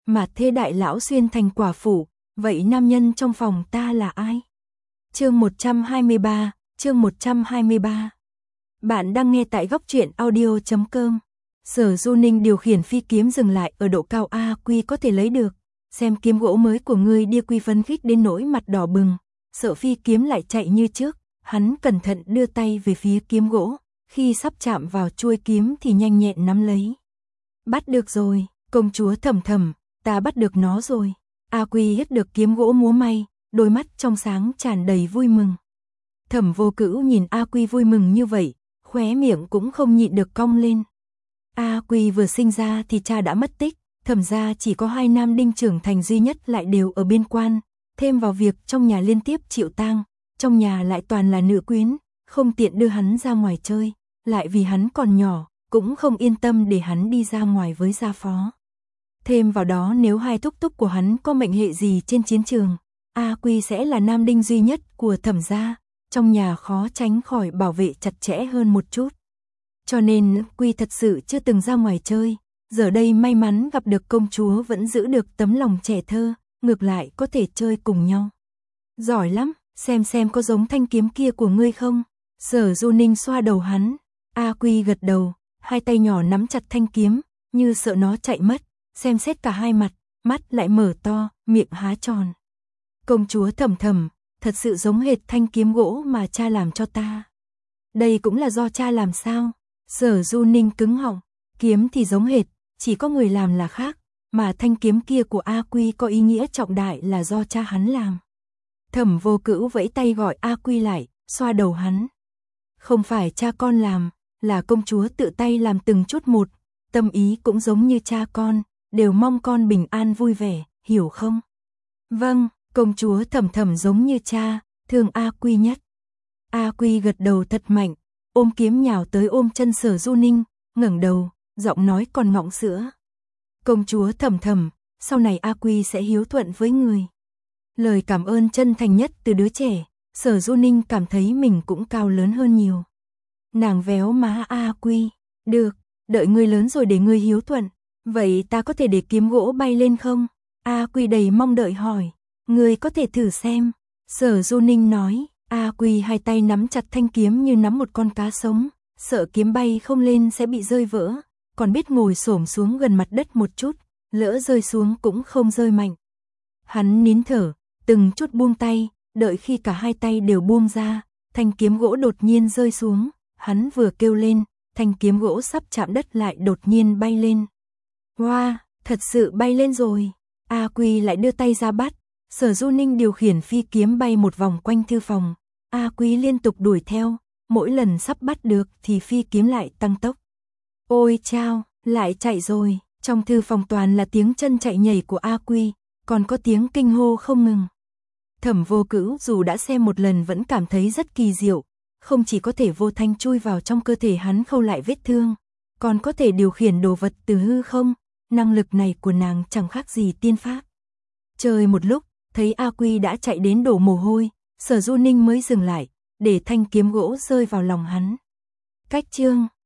mà thê đại lão xuyên thành quả phụ, vậy nam nhân trong phòng ta là ai? Chương 123, chương 123. Bạn đang nghe tại góc truyện audio.com. Sở Du Ninh điều khiển phi kiếm dừng lại ở độ cao A Quy có thể lấy được, xem kiếm gỗ mới của ngươi Đia Quy phấn khích đến nỗi mặt đỏ bừng, sợ phi kiếm lại chạy như trước, hắn cẩn thận đưa tay về phía kiếm gỗ, khi sắp chạm vào chuôi kiếm thì nhanh nhẹn nắm lấy. Bắt được rồi, công chúa Thầm Thầm, ta bắt được nó rồi. A Quy hít được kiếm gỗ múa may, đôi mắt trong sáng tràn đầy vui mừng. Thẩm Vô Cữu nhìn A Quy vui mừng như vậy, khóe miệng cũng không nhịn được cong lên. A Quy vừa sinh ra thì cha đã mất tích, Thẩm gia chỉ có 2 nam đinh trưởng thành duy nhất lại đều ở biên quan, thêm vào việc trong nhà liên tiếp chịu tang, trong nhà lại toàn là nữ quyến, không tiện đưa hắn ra ngoài chơi, lại vì hắn còn nhỏ, cũng không yên tâm để hắn đi ra ngoài với gia phó. Thêm vào đó nếu hai thúc thúc của hắn có mệnh hệ gì trên chiến trường, A Quy sẽ là nam đinh duy nhất của Thẩm gia, trong nhà khó tránh khỏi bảo vệ chặt chẽ hơn một chút. Cho nên Quy thật sự chưa từng ra ngoài chơi, giờ đây may mắn gặp được công chúa vẫn giữ được tấm lòng trẻ thơ, ngược lại có thể chơi cùng nhau. Giỏi lắm, xem có giống thanh kiếm kia của ngươi không? Sở Du Ninh xoa đầu hắn, A Quy gật đầu, hai tay nhỏ nắm chặt thanh kiếm, như sợ nó chạy mất, xem xét cả hai mặt, mắt lại mở to, miệng há tròn. Công chúa Thầm Thầm, thật sự giống hệt thanh kiếm gỗ mà cha làm cho ta. Đây cũng là do cha làm sao? Sở Du Ninh cứng họng, kiếm thì giống hệt, chỉ có người làm là khác, mà thanh kiếm kia của A Quy có ý nghĩa trọng đại là do cha hắn làm. Thẩm Vô Cữu vẫy tay gọi A Quy lại, xoa đầu hắn. Không phải cha con làm, là công chúa tự tay làm từng chút một, tâm ý cũng giống như cha con, đều mong con bình an vui vẻ, hiểu không? Vâng, công chúa Thầm Thầm giống như cha, thương A Quy nhất. A Quy gật đầu thật mạnh, ôm kiếm nhào tới ôm chân Sở Du Ninh, ngẩng đầu, giọng nói còn ngọng sữa. Công chúa Thầm Thầm, sau này A Quy sẽ hiếu thuận với người. Lời cảm ơn chân thành nhất từ đứa trẻ, Sở Du Ninh cảm thấy mình cũng cao lớn hơn nhiều. Nàng véo má A Quy, được, đợi ngươi lớn rồi để ngươi hiếu thuận, vậy ta có thể để kiếm gỗ bay lên không? A Quy đầy mong đợi hỏi, ngươi có thể thử xem. Sở Du Ninh nói, A Quy hai tay nắm chặt thanh kiếm như nắm một con cá sống, sợ kiếm bay không lên sẽ bị rơi vỡ, còn biết ngồi xổm xuống gần mặt đất một chút, lỡ rơi xuống cũng không rơi mạnh. Hắn nín thở, từng chút buông tay, đợi khi cả hai tay đều buông ra, thanh kiếm gỗ đột nhiên rơi xuống, hắn vừa kêu lên, thanh kiếm gỗ sắp chạm đất lại đột nhiên bay lên. Wow, thật sự bay lên rồi. A Quy lại đưa tay ra bắt, Sở Du Ninh điều khiển phi kiếm bay một vòng quanh thư phòng, A Quy liên tục đuổi theo, mỗi lần sắp bắt được thì phi kiếm lại tăng tốc. Ôi chao, lại chạy rồi, trong thư phòng toàn là tiếng chân chạy nhảy của A Quy, còn có tiếng kinh hô không ngừng. Thẩm Vô Cữu dù đã xem một lần vẫn cảm thấy rất kỳ diệu, không chỉ có thể vô thanh chui vào trong cơ thể hắn khâu lại vết thương, còn có thể điều khiển đồ vật từ hư không, năng lực này của nàng chẳng khác gì tiên pháp. Chơi một lúc, thấy A Quy đã chạy đến đổ mồ hôi, Sở Du Ninh mới dừng lại, để thanh kiếm gỗ rơi vào lòng hắn. Cách chương